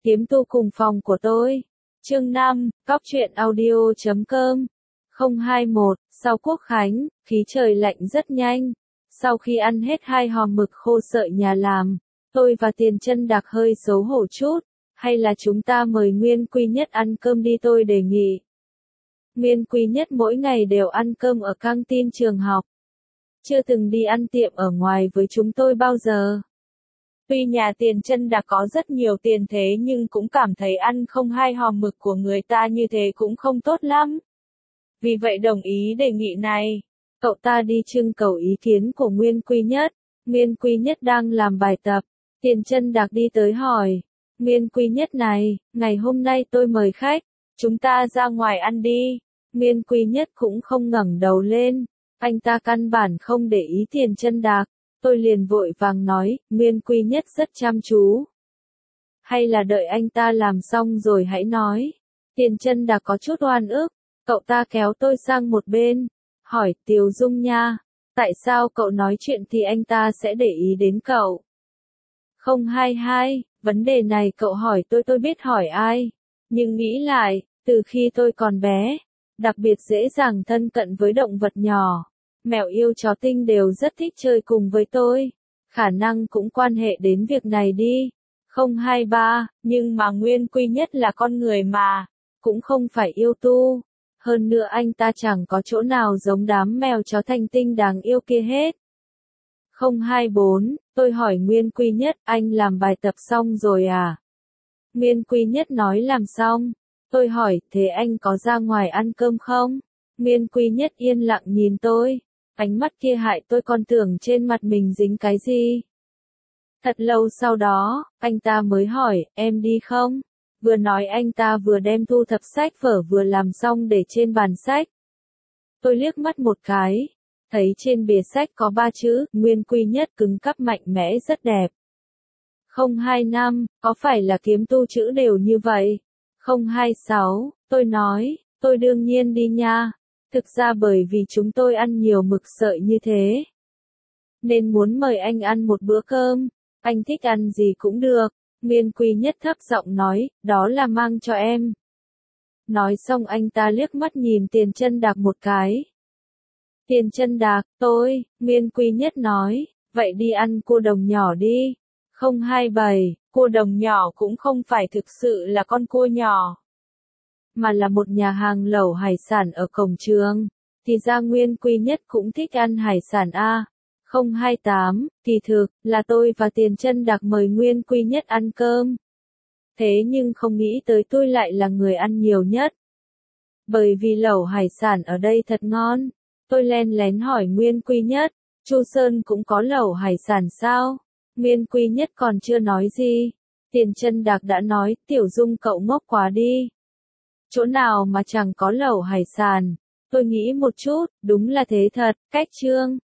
Kiếm tu cùng phòng của tôi. Chương 5, Cóc truyện audio.com 021, sau Quốc Khánh, khí trời lạnh rất nhanh. Sau khi ăn hết 2 hòm mực khô sợi nhà làm, tôi và Tiền Chân Đạc hơi xấu hổ chút. Hay là chúng ta mời Nguyên Quy Nhất ăn cơm đi, tôi đề nghị. Nguyên Quy Nhất mỗi ngày đều ăn cơm ở căng tin trường học. Chưa từng đi ăn tiệm ở ngoài với chúng tôi bao giờ. Tuy nhà Tiền Chân Đạc có rất nhiều tiền thế nhưng cũng cảm thấy ăn không 2 hòm mực của người ta như thế cũng không tốt lắm. Vì vậy đồng ý đề nghị này. Cậu ta đi trưng cầu ý kiến của Nguyên Quy Nhất. Nguyên Quy Nhất đang làm bài tập. Tiền Chân Đạc đi tới hỏi. Nguyên Quy Nhất này, ngày hôm nay tôi mời khách. Chúng ta ra ngoài ăn đi. Nguyên Quy Nhất cũng không ngẩng đầu lên. Anh ta căn bản không để ý Tiền Chân Đạc. Tôi liền vội vàng nói, Nguyên Quy Nhất rất chăm chú. Hay là đợi anh ta làm xong rồi hãy nói. Tiền Chân Đạc có chút oan ức. Cậu ta kéo tôi sang một bên. Hỏi, Tiều Dung nha. Tại sao cậu nói chuyện thì anh ta sẽ để ý đến cậu? 022, vấn đề này cậu hỏi tôi biết hỏi ai. Nhưng nghĩ lại, từ khi tôi còn bé, đặc biệt dễ dàng thân cận với động vật nhỏ. Mèo yêu chó tinh đều rất thích chơi cùng với tôi. Khả năng cũng quan hệ đến việc này đi. 023, nhưng mà Nguyên Quy Nhất là con người mà, cũng không phải yêu tu. Hơn nữa anh ta chẳng có chỗ nào giống đám mèo chó thanh tinh đáng yêu kia hết. 024, tôi hỏi Nguyên Quy Nhất, anh làm bài tập xong rồi à? Nguyên Quy Nhất nói làm xong. Tôi hỏi, thế anh có ra ngoài ăn cơm không? Nguyên Quy Nhất yên lặng nhìn tôi. Ánh mắt kia hại tôi còn tưởng trên mặt mình dính cái gì. Thật lâu sau đó, anh ta mới hỏi, em đi không? Vừa nói anh ta vừa đem thu thập sách vở vừa làm xong để trên bàn sách. Tôi liếc mắt một cái, thấy trên bìa sách có 3 chữ, Nguyên Quy Nhất cứng cắp mạnh mẽ rất đẹp. 025, có phải là kiếm tu chữ đều như vậy? 026, tôi nói, tôi đương nhiên đi nha. Thực ra bởi vì chúng tôi ăn nhiều mực sợi như thế, nên muốn mời anh ăn một bữa cơm. Anh thích ăn gì cũng được. Nguyên Quy Nhất thấp giọng nói, đó là mang cho em. Nói xong anh ta liếc mắt nhìn Tiền Chân Đạc một cái. Tiền Chân Đạc, tôi, Nguyên Quy Nhất nói, vậy đi ăn cua đồng nhỏ đi. 027, cua đồng nhỏ cũng không phải thực sự là con cua nhỏ, mà là một nhà hàng lẩu hải sản ở cổng trường. Thì ra Nguyên Quy Nhất cũng thích ăn hải sản a. 028, kỳ thực, là tôi và Tiền Chân Đạc mời Nguyên Quy Nhất ăn cơm. Thế nhưng không nghĩ tới tôi lại là người ăn nhiều nhất. Bởi vì lẩu hải sản ở đây thật ngon. Tôi len lén hỏi Nguyên Quy Nhất, Chu Sơn cũng có lẩu hải sản sao? Nguyên Quy Nhất còn chưa nói gì. Tiền Chân Đạc đã nói, Tiểu Dung cậu ngốc quá đi. Chỗ nào mà chẳng có lẩu hải sản? Tôi nghĩ một chút, đúng là thế thật, cách chương.